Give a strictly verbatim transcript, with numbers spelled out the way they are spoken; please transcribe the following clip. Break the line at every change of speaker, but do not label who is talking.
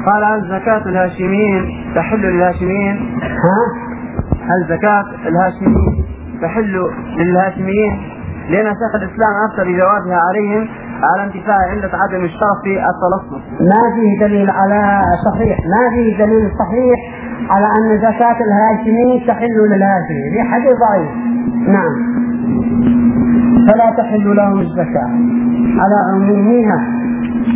قال هل زكاة الهاشميين تحل للهاشميين؟
ها؟
هل زكاة الهاشميين تحل للهاشميين؟ لأن شيخ الإسلام أفتى بجوابها عليهم على انتفاء علة عدم الشرف في التلصص.
ما فيه دليل على صحيح، ما فيه دليل صحيح على أن زكاة الهاشميين تحل للهاشميين، في حديث ضعيف. نعم، فلا تحل لهم الزكاة على عمومها.